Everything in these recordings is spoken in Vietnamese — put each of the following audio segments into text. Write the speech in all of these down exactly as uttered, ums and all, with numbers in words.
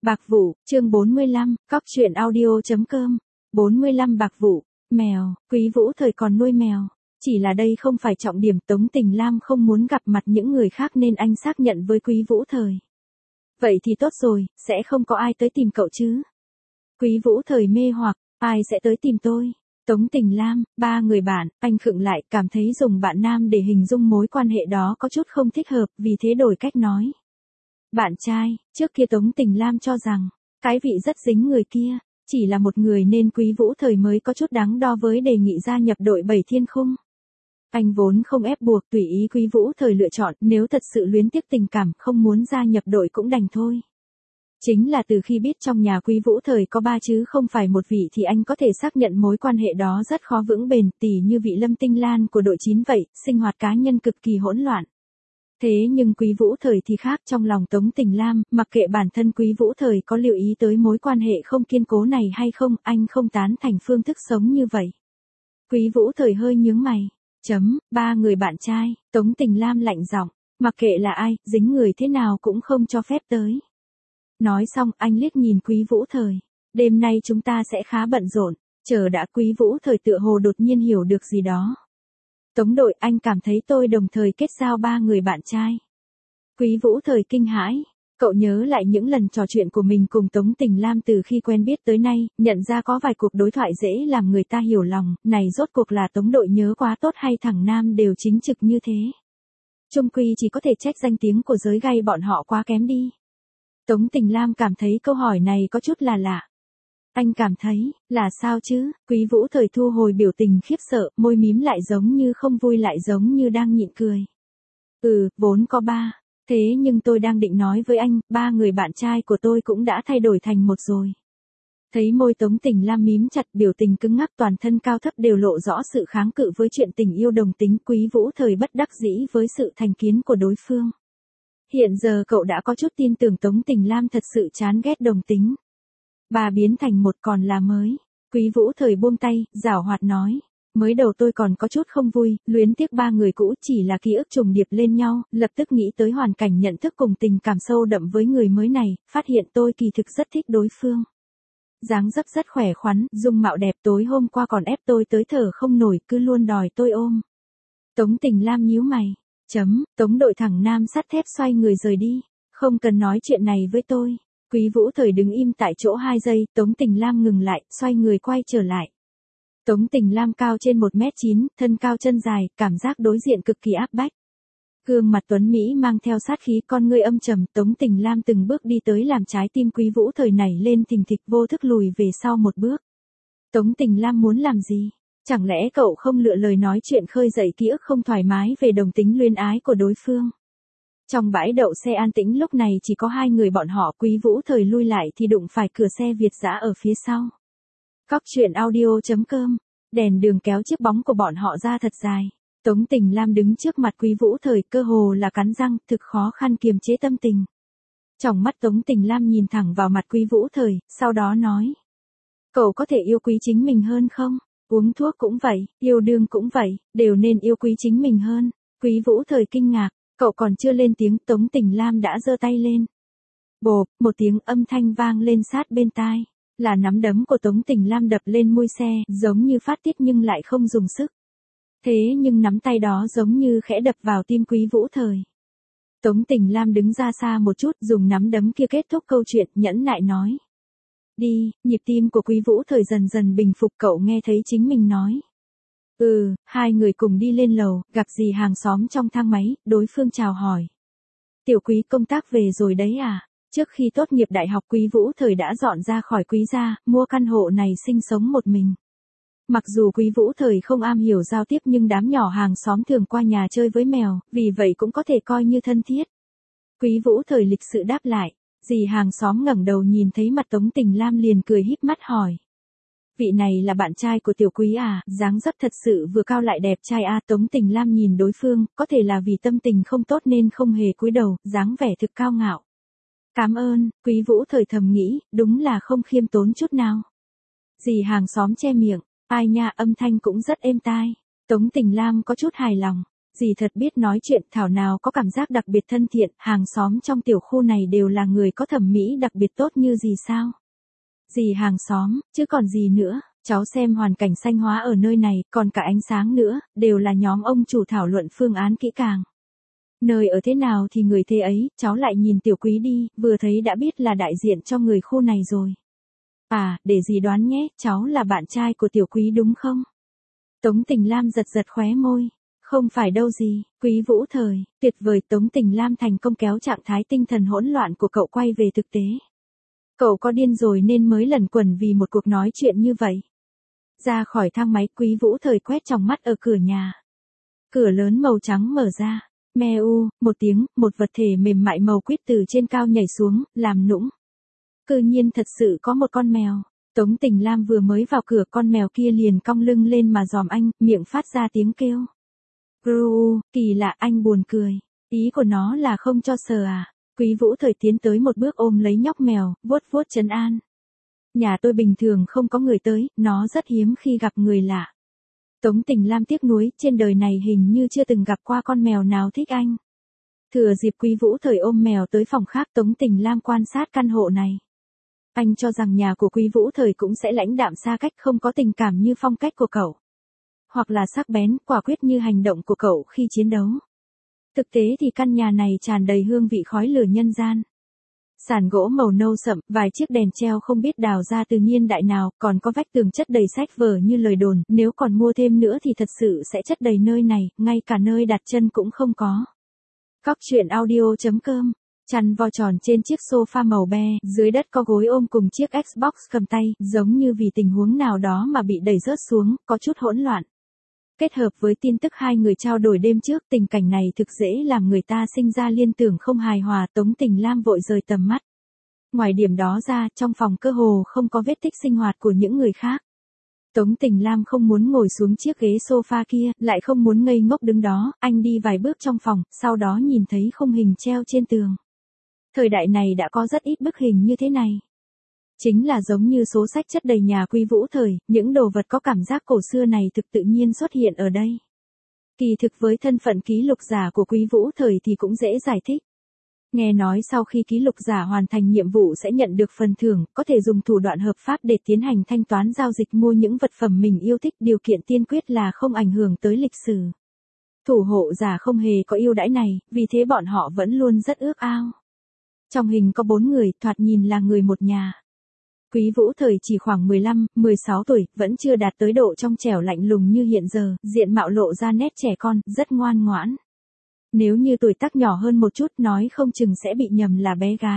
Bạc vụ, chương bốn mươi lăm, cóc truyện audio.com. bốn mươi lăm Bạc vụ, mèo, Quý Vũ Thời còn nuôi mèo. Chỉ là đây không phải trọng điểm, Tống Tình Lam không muốn gặp mặt những người khác nên anh xác nhận với Quý Vũ Thời. Vậy thì tốt rồi, sẽ không có ai tới tìm cậu chứ? Quý Vũ Thời mê hoặc, ai sẽ tới tìm tôi? Tống Tình Lam, ba người bạn, anh khựng lại, cảm thấy dùng bạn nam để hình dung mối quan hệ đó có chút không thích hợp, vì thế đổi cách nói. Bạn trai, trước kia Tống Tình Lam cho rằng, cái vị rất dính người kia, chỉ là một người nên Quý Vũ Thời mới có chút đắn đo với đề nghị gia nhập đội Bảy Thiên Khung. Anh vốn không ép buộc, tùy ý Quý Vũ Thời lựa chọn, nếu thật sự luyến tiếc tình cảm, không muốn gia nhập đội cũng đành thôi. Chính là từ khi biết trong nhà Quý Vũ Thời có ba chứ không phải một vị thì anh có thể xác nhận mối quan hệ đó rất khó vững bền, tỉ như vị Lâm Tinh Lan của đội chín vậy, sinh hoạt cá nhân cực kỳ hỗn loạn. Thế nhưng Quý Vũ Thời thì khác, trong lòng Tống Tình Lam, mặc kệ bản thân Quý Vũ Thời có lưu ý tới mối quan hệ không kiên cố này hay không, anh không tán thành phương thức sống như vậy. Quý Vũ Thời hơi nhướng mày. Chấm, ba người bạn trai, Tống Tình Lam lạnh giọng, mặc kệ là ai, dính người thế nào cũng không cho phép tới. Nói xong, anh liếc nhìn Quý Vũ Thời. Đêm nay chúng ta sẽ khá bận rộn. Chờ đã. Quý Vũ Thời tựa hồ đột nhiên hiểu được gì đó. Tống đội, anh cảm thấy tôi đồng thời kết giao ba người bạn trai. Quý Vũ Thời kinh hãi. Cậu nhớ lại những lần trò chuyện của mình cùng Tống Tình Lam từ khi quen biết tới nay, nhận ra có vài cuộc đối thoại dễ làm người ta hiểu lòng, này rốt cuộc là Tống đội nhớ quá tốt hay thằng Nam đều chính trực như thế. Chung quy chỉ có thể trách danh tiếng của giới gay bọn họ quá kém đi. Tống Tình Lam cảm thấy câu hỏi này có chút là lạ. Anh cảm thấy, là sao chứ? Quý Vũ Thời thu hồi biểu tình khiếp sợ, môi mím lại giống như không vui lại giống như đang nhịn cười. Ừ, vốn có ba. Thế nhưng tôi đang định nói với anh, ba người bạn trai của tôi cũng đã thay đổi thành một rồi. Thấy môi Tống Tình Lam mím chặt, biểu tình cứng ngắc, toàn thân cao thấp đều lộ rõ sự kháng cự với chuyện tình yêu đồng tính. Quý Vũ Thời bất đắc dĩ với sự thành kiến của đối phương. Hiện giờ cậu đã có chút tin tưởng Tống Tình Lam thật sự chán ghét đồng tính. Bà biến thành một còn là mới. Quý Vũ Thời buông tay, giảo hoạt nói. Mới đầu tôi còn có chút không vui, luyến tiếc ba người cũ chỉ là ký ức trùng điệp lên nhau, lập tức nghĩ tới hoàn cảnh nhận thức cùng tình cảm sâu đậm với người mới này, phát hiện tôi kỳ thực rất thích đối phương. Dáng dấp rất khỏe khoắn, dung mạo đẹp, tối hôm qua còn ép tôi tới thở không nổi, cứ luôn đòi tôi ôm. Tống Tình Lam nhíu mày. Chấm, Tống đội thẳng Nam sắt thép xoay người rời đi. Không cần nói chuyện này với tôi. Quý Vũ Thời đứng im tại chỗ hai giây, Tống Tình Lam ngừng lại, xoay người quay trở lại. Tống Tình Lam cao trên một mét chín, thân cao chân dài, cảm giác đối diện cực kỳ áp bách. Gương mặt tuấn Mỹ mang theo sát khí, con ngươi âm trầm, Tống Tình Lam từng bước đi tới làm trái tim Quý Vũ Thời nảy lên thình thịch, vô thức lùi về sau một bước. Tống Tình Lam muốn làm gì? Chẳng lẽ cậu không lựa lời nói chuyện khơi dậy ký ức không thoải mái về đồng tính luyến ái của đối phương? Trong bãi đậu xe an tĩnh lúc này chỉ có hai người bọn họ, Quý Vũ Thời lui lại thì đụng phải cửa xe Việt dã ở phía sau. Cóc truyện audio.com, đèn đường kéo chiếc bóng của bọn họ ra thật dài. Tống Tình Lam đứng trước mặt Quý Vũ Thời, cơ hồ là cắn răng, thực khó khăn kiềm chế tâm tình. Trong mắt Tống Tình Lam nhìn thẳng vào mặt Quý Vũ Thời, sau đó nói. Cậu có thể yêu quý chính mình hơn không? Uống thuốc cũng vậy, yêu đương cũng vậy, đều nên yêu quý chính mình hơn. Quý Vũ Thời kinh ngạc, cậu còn chưa lên tiếng, Tống Tình Lam đã giơ tay lên. Bộp, một tiếng âm thanh vang lên sát bên tai. Là nắm đấm của Tống Tình Lam đập lên mui xe, giống như phát tiết nhưng lại không dùng sức. Thế nhưng nắm tay đó giống như khẽ đập vào tim Quý Vũ Thời. Tống Tình Lam đứng ra xa một chút, dùng nắm đấm kia kết thúc câu chuyện, nhẫn nại nói. Đi, nhịp tim của Quý Vũ Thời dần dần bình phục, cậu nghe thấy chính mình nói. Ừ, hai người cùng đi lên lầu, gặp dì hàng xóm trong thang máy, đối phương chào hỏi. Tiểu Quý công tác về rồi đấy à? Trước khi tốt nghiệp đại học Quý Vũ Thời đã dọn ra khỏi Quý gia, mua căn hộ này sinh sống một mình. Mặc dù Quý Vũ Thời không am hiểu giao tiếp nhưng đám nhỏ hàng xóm thường qua nhà chơi với mèo, vì vậy cũng có thể coi như thân thiết. Quý Vũ Thời lịch sự đáp lại, dì hàng xóm ngẩng đầu nhìn thấy mặt Tống Tình Lam liền cười híp mắt hỏi. Vị này là bạn trai của Tiểu Quý à? Dáng dấp thật sự vừa cao lại đẹp trai a. Tống Tình Lam nhìn đối phương, có thể là vì tâm tình không tốt nên không hề cúi đầu, dáng vẻ thực cao ngạo. Cảm ơn, Quý Vũ Thời thầm nghĩ, đúng là không khiêm tốn chút nào. Dì hàng xóm che miệng, ai nha, âm thanh cũng rất êm tai. Tống Tình Lam có chút hài lòng. Dì thật biết nói chuyện, thảo nào có cảm giác đặc biệt thân thiện, hàng xóm trong tiểu khu này đều là người có thẩm mỹ đặc biệt tốt như dì sao. Dì hàng xóm, chứ còn gì nữa, cháu xem hoàn cảnh xanh hóa ở nơi này, còn cả ánh sáng nữa, đều là nhóm ông chủ thảo luận phương án kỹ càng. Nơi ở thế nào thì người thế ấy, cháu lại nhìn tiểu quý đi, vừa thấy đã biết là đại diện cho người khu này rồi. À, để dì đoán nhé, cháu là bạn trai của tiểu quý đúng không? Tống Tình Lam giật giật khóe môi. Không phải đâu gì, Quý Vũ Thời, tuyệt vời. Tống Tình Lam thành công kéo trạng thái tinh thần hỗn loạn của cậu quay về thực tế. Cậu có điên rồi nên mới lẩn quẩn vì một cuộc nói chuyện như vậy. Ra khỏi thang máy, Quý Vũ Thời quét tròng mắt ở cửa nhà. Cửa lớn màu trắng mở ra. Meo, một tiếng, một vật thể mềm mại màu quýt từ trên cao nhảy xuống, làm nũng. Cư nhiên thật sự có một con mèo. Tống Tình Lam vừa mới vào cửa, con mèo kia liền cong lưng lên mà dòm anh, miệng phát ra tiếng kêu. Gru, kỳ lạ, anh buồn cười. Ý của nó là không cho sờ à? Quý Vũ Thời tiến tới một bước ôm lấy nhóc mèo, vuốt vuốt trấn an. Nhà tôi bình thường không có người tới, nó rất hiếm khi gặp người lạ. Tống Tình Lam tiếc nuối, trên đời này hình như chưa từng gặp qua con mèo nào thích anh. Thừa dịp Quý Vũ Thời ôm mèo tới phòng khác, Tống Tình Lam quan sát căn hộ này. Anh cho rằng nhà của Quý Vũ Thời cũng sẽ lãnh đạm xa cách, không có tình cảm như phong cách của cậu. Hoặc là sắc bén, quả quyết như hành động của cậu khi chiến đấu. Thực tế thì căn nhà này tràn đầy hương vị khói lửa nhân gian. Sàn gỗ màu nâu sậm, vài chiếc đèn treo không biết đào ra từ niên đại nào, còn có vách tường chất đầy sách vở như lời đồn, nếu còn mua thêm nữa thì thật sự sẽ chất đầy nơi này, ngay cả nơi đặt chân cũng không có. Cóc truyện audio chấm com. Chăn vo tròn trên chiếc sofa màu be, dưới đất có gối ôm cùng chiếc Xbox cầm tay, giống như vì tình huống nào đó mà bị đẩy rớt xuống, có chút hỗn loạn. Kết hợp với tin tức hai người trao đổi đêm trước, tình cảnh này thực dễ làm người ta sinh ra liên tưởng không hài hòa. Tống Tình Lam vội rời tầm mắt. Ngoài điểm đó ra, trong phòng cơ hồ không có vết tích sinh hoạt của những người khác. Tống Tình Lam không muốn ngồi xuống chiếc ghế sofa kia, lại không muốn ngây ngốc đứng đó, anh đi vài bước trong phòng, sau đó nhìn thấy khung hình treo trên tường. Thời đại này đã có rất ít bức hình như thế này. Chính là giống như số sách chất đầy nhà Quý Vũ Thời, những đồ vật có cảm giác cổ xưa này thực tự nhiên xuất hiện ở đây. Kỳ thực với thân phận ký lục giả của Quý Vũ Thời thì cũng dễ giải thích. Nghe nói sau khi ký lục giả hoàn thành nhiệm vụ sẽ nhận được phần thưởng, có thể dùng thủ đoạn hợp pháp để tiến hành thanh toán giao dịch mua những vật phẩm mình yêu thích, điều kiện tiên quyết là không ảnh hưởng tới lịch sử. Thủ hộ giả không hề có ưu đãi này, vì thế bọn họ vẫn luôn rất ước ao. Trong hình có bốn người, thoạt nhìn là người một nhà. Quý Vũ Thời chỉ khoảng mười lăm, mười sáu tuổi, vẫn chưa đạt tới độ trong trẻo lạnh lùng như hiện giờ, diện mạo lộ ra nét trẻ con, rất ngoan ngoãn. Nếu như tuổi tác nhỏ hơn một chút nói không chừng sẽ bị nhầm là bé gái.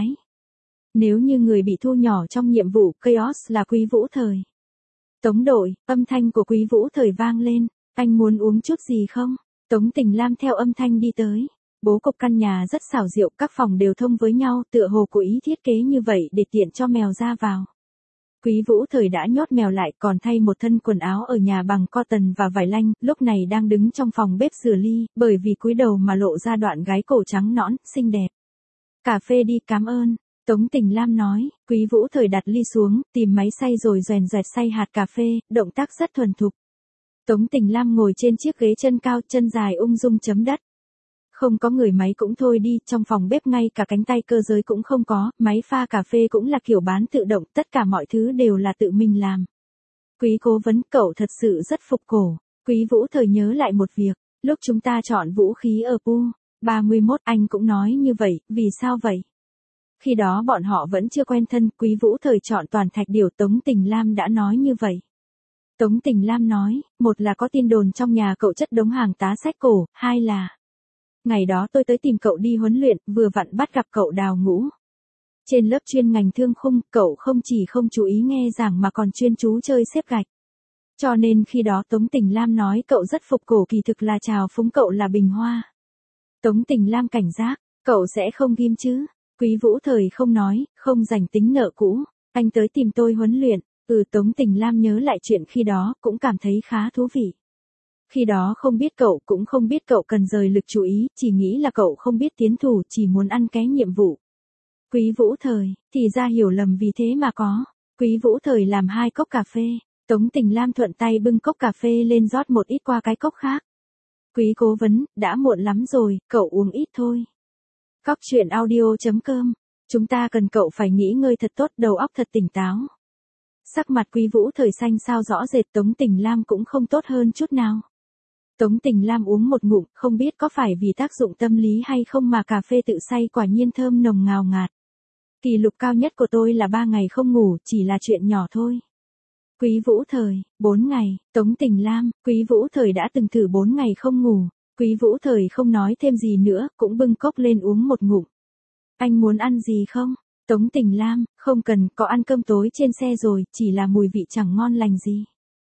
Nếu như người bị thu nhỏ trong nhiệm vụ Chaos là Quý Vũ Thời. Tống đội, âm thanh của Quý Vũ Thời vang lên, anh muốn uống chút gì không? Tống Tình Lam theo âm thanh đi tới. Bố cục căn nhà rất xảo diệu, các phòng đều thông với nhau, tựa hồ cố ý thiết kế như vậy để tiện cho mèo ra vào. Quý Vũ Thời đã nhốt mèo lại, còn thay một thân quần áo ở nhà bằng cotton và vải lanh, lúc này đang đứng trong phòng bếp rửa ly, bởi vì cúi đầu mà lộ ra đoạn gái cổ trắng nõn, xinh đẹp. Cà phê đi, cảm ơn. Tống Tình Lam nói. Quý Vũ Thời đặt ly xuống, tìm máy xay rồi doèn doẹt xay hạt cà phê, động tác rất thuần thục. Tống Tình Lam ngồi trên chiếc ghế chân cao, chân dài ung dung chấm đất. Không có người máy cũng thôi đi, trong phòng bếp ngay cả cánh tay cơ giới cũng không có, máy pha cà phê cũng là kiểu bán tự động, tất cả mọi thứ đều là tự mình làm. Quý cố vấn, cậu thật sự rất phục cổ. Quý Vũ Thời nhớ lại một việc, lúc chúng ta chọn vũ khí ở Pu ba mươi mốt, anh cũng nói như vậy, vì sao vậy? Khi đó bọn họ vẫn chưa quen thân, Quý Vũ Thời chọn toàn thạch điểu, Tống Tình Lam đã nói như vậy. Tống Tình Lam nói, một là có tin đồn trong nhà cậu chất đống hàng tá sách cổ, hai là ngày đó tôi tới tìm cậu đi huấn luyện, vừa vặn bắt gặp cậu đào ngũ. Trên lớp chuyên ngành thương khung, cậu không chỉ không chú ý nghe giảng mà còn chuyên chú chơi xếp gạch. Cho nên khi đó Tống Tình Lam nói cậu rất phục cổ kỳ thực là chào phúng cậu là bình hoa. Tống Tình Lam cảnh giác, cậu sẽ không ghim chứ? Quý Vũ Thời không nói, không dành tính nợ cũ. Anh tới tìm tôi huấn luyện. Ừ, Tống Tình Lam nhớ lại chuyện khi đó, cũng cảm thấy khá thú vị. Khi đó không biết cậu, cũng không biết cậu cần rời lực chú ý, chỉ nghĩ là cậu không biết tiến thủ, chỉ muốn ăn ké nhiệm vụ. Quý Vũ Thời, thì ra hiểu lầm vì thế mà có. Quý Vũ Thời làm hai cốc cà phê. Tống Tình Lam thuận tay bưng cốc cà phê lên rót một ít qua cái cốc khác. Quý cố vấn, đã muộn lắm rồi, cậu uống ít thôi. Cóc truyện audio.com, chúng ta cần cậu phải nghỉ ngơi thật tốt, đầu óc thật tỉnh táo. Sắc mặt Quý Vũ Thời xanh xao rõ rệt, Tống Tình Lam cũng không tốt hơn chút nào. Tống Tình Lam uống một ngụm, không biết có phải vì tác dụng tâm lý hay không mà cà phê tự say quả nhiên thơm nồng ngào ngạt. Kỷ lục cao nhất của tôi là ba ngày không ngủ, chỉ là chuyện nhỏ thôi. Quý Vũ Thời, bốn ngày, Tống Tình Lam, Quý Vũ Thời đã từng thử bốn ngày không ngủ. Quý Vũ Thời không nói thêm gì nữa, cũng bưng cốc lên uống một ngụm. Anh muốn ăn gì không? Tống Tình Lam, không cần, có ăn cơm tối trên xe rồi, chỉ là mùi vị chẳng ngon lành gì.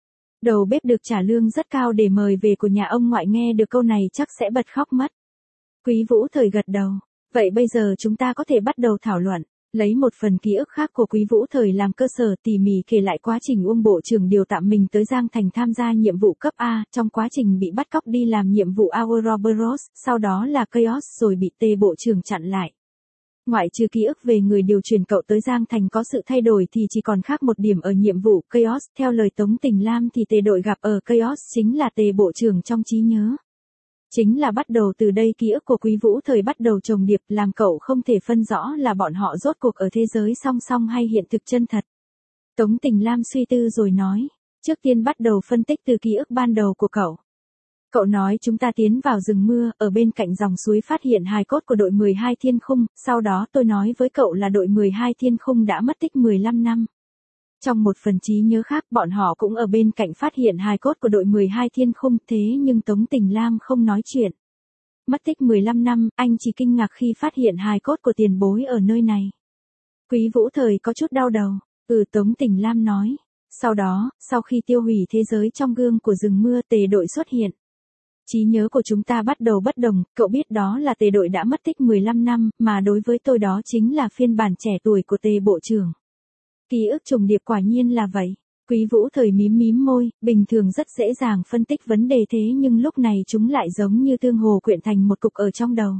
Đầu bếp được trả lương rất cao để mời về của nhà ông ngoại nghe được câu này chắc sẽ bật khóc mất. Quý Vũ Thời gật đầu. Vậy bây giờ chúng ta có thể bắt đầu thảo luận. Lấy một phần ký ức khác của Quý Vũ Thời làm cơ sở, tỉ mỉ kể lại quá trình Uông Bộ trưởng điều tạm mình tới Giang Thành tham gia nhiệm vụ cấp A, trong quá trình bị bắt cóc đi làm nhiệm vụ Ouroboros, sau đó là Chaos rồi bị Tề Bộ trưởng chặn lại. Ngoại trừ ký ức về người điều chuyển cậu tới Giang Thành có sự thay đổi thì chỉ còn khác một điểm ở nhiệm vụ Chaos, theo lời Tống Tình Lam thì Tề đội gặp ở Chaos chính là Tề Bộ trưởng trong trí nhớ. Chính là bắt đầu từ đây ký ức của Quý Vũ Thời bắt đầu chồng điệp, làm cậu không thể phân rõ là bọn họ rốt cuộc ở thế giới song song hay hiện thực chân thật. Tống Tình Lam suy tư rồi nói, trước tiên bắt đầu phân tích từ ký ức ban đầu của cậu. Cậu nói chúng ta tiến vào rừng mưa, ở bên cạnh dòng suối phát hiện hài cốt của đội mười hai Thiên Khung, sau đó tôi nói với cậu là đội mười hai Thiên Khung đã mất tích mười lăm năm. Trong một phần trí nhớ khác, bọn họ cũng ở bên cạnh phát hiện hài cốt của đội mười hai Thiên Khung, thế nhưng Tống Tình Lam không nói chuyện. Mất tích mười lăm năm, anh chỉ kinh ngạc khi phát hiện hài cốt của tiền bối ở nơi này. Quý Vũ Thời có chút đau đầu. Ừ, Tống Tình Lam nói. Sau đó, sau khi tiêu hủy thế giới trong gương của rừng mưa, Tề đội xuất hiện. Trí nhớ của chúng ta bắt đầu bất đồng, cậu biết đó là Tề đội đã mất tích mười lăm năm, mà đối với tôi đó chính là phiên bản trẻ tuổi của Tề Bộ trưởng. Ký ức trùng điệp quả nhiên là vậy. Quý Vũ Thời mím mím môi, bình thường rất dễ dàng phân tích vấn đề thế nhưng lúc này chúng lại giống như tương hồ quyện thành một cục ở trong đầu.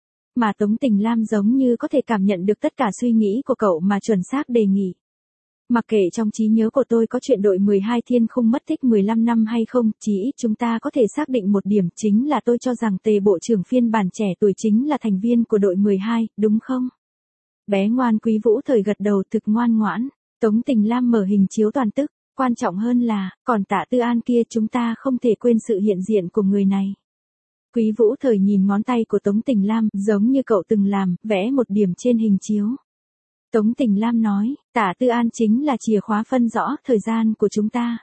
Mà Tống Tình Lam giống như có thể cảm nhận được tất cả suy nghĩ của cậu mà chuẩn xác đề nghị. Mặc kệ trong trí nhớ của tôi có chuyện đội mười hai Thiên Khung mất tích mười lăm năm hay không, chỉ ít chúng ta có thể xác định một điểm chính là tôi cho rằng Tề Bộ trưởng phiên bản trẻ tuổi chính là thành viên của đội mười hai, đúng không? Bé ngoan. Quý Vũ Thời gật đầu thực ngoan ngoãn. Tống Tình Lam mở hình chiếu toàn tức, quan trọng hơn là, còn Tạ Tư An kia chúng ta không thể quên sự hiện diện của người này. Quý Vũ Thời nhìn ngón tay của Tống Tình Lam, giống như cậu từng làm, vẽ một điểm trên hình chiếu. Tống Tình Lam nói, Tạ Tư An chính là chìa khóa phân rõ thời gian của chúng ta.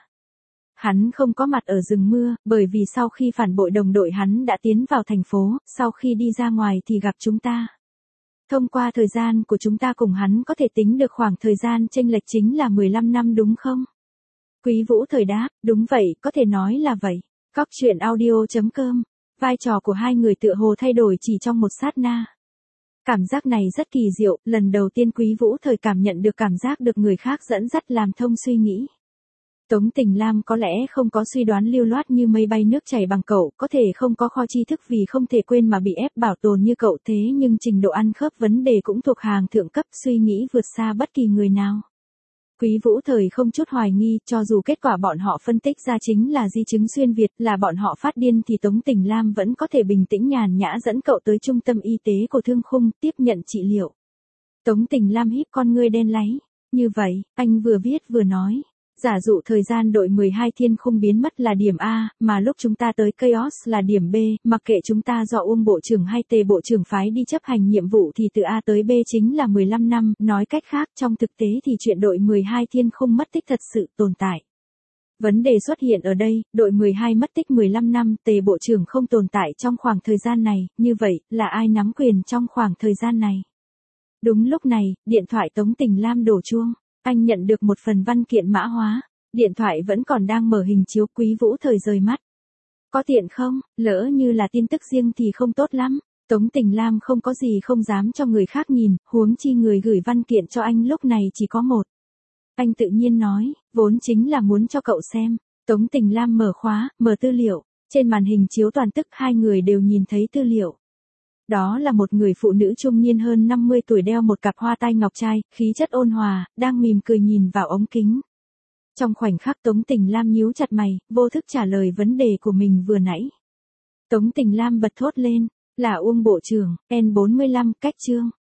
Hắn không có mặt ở rừng mưa, bởi vì sau khi phản bội đồng đội hắn đã tiến vào thành phố, sau khi đi ra ngoài thì gặp chúng ta. Thông qua thời gian của chúng ta cùng hắn có thể tính được khoảng thời gian chênh lệch chính là mười lăm năm đúng không? Quý Vũ Thời đáp, đúng vậy, có thể nói là vậy. Cóc truyện audio.com, vai trò của hai người tựa hồ thay đổi chỉ trong một sát na. Cảm giác này rất kỳ diệu, lần đầu tiên Quý Vũ Thời cảm nhận được cảm giác được người khác dẫn dắt làm thông suy nghĩ. Tống Tình Lam có lẽ không có suy đoán lưu loát như mây bay nước chảy bằng cậu, có thể không có kho tri thức vì không thể quên mà bị ép bảo tồn như cậu, thế nhưng trình độ ăn khớp vấn đề cũng thuộc hàng thượng cấp, suy nghĩ vượt xa bất kỳ người nào. Quý Vũ Thời không chút hoài nghi, cho dù kết quả bọn họ phân tích ra chính là di chứng xuyên Việt, là bọn họ phát điên thì Tống Tình Lam vẫn có thể bình tĩnh nhàn nhã dẫn cậu tới trung tâm y tế của Thương Khung, tiếp nhận trị liệu. Tống Tình Lam híp con ngươi đen láy. Như vậy, anh vừa viết vừa nói. Giả dụ thời gian đội mười hai Thiên Khung biến mất là điểm A, mà lúc chúng ta tới Chaos là điểm B, mặc kệ chúng ta do Uông Bộ trưởng hay Tề Bộ trưởng phái đi chấp hành nhiệm vụ thì từ A tới B chính là mười lăm năm, nói cách khác trong thực tế thì chuyện đội mười hai Thiên Khung mất tích thật sự tồn tại. Vấn đề xuất hiện ở đây, đội mười hai mất tích mười lăm năm, Tề Bộ trưởng không tồn tại trong khoảng thời gian này, như vậy, là ai nắm quyền trong khoảng thời gian này? Đúng lúc này, điện thoại Tống Tình Lam đổ chuông. Anh nhận được một phần văn kiện mã hóa. Điện thoại vẫn còn đang mở hình chiếu. Quý Vũ Thời rời mắt. Có tiện không? Lỡ như là tin tức riêng thì không tốt lắm. Tống Tình Lam không có gì không dám cho người khác nhìn, huống chi người gửi văn kiện cho anh lúc này chỉ có một. Anh tự nhiên nói, vốn chính là muốn cho cậu xem. Tống Tình Lam mở khóa, mở tư liệu. Trên màn hình chiếu toàn tức hai người đều nhìn thấy tư liệu. Đó là một người phụ nữ trung niên hơn năm mươi tuổi đeo một cặp hoa tai ngọc trai, khí chất ôn hòa, đang mỉm cười nhìn vào ống kính. Trong khoảnh khắc Tống Tình Lam nhíu chặt mày, vô thức trả lời vấn đề của mình vừa nãy. Tống Tình Lam bật thốt lên, là Uông Bộ trưởng, N bốn mươi lăm, cách chương.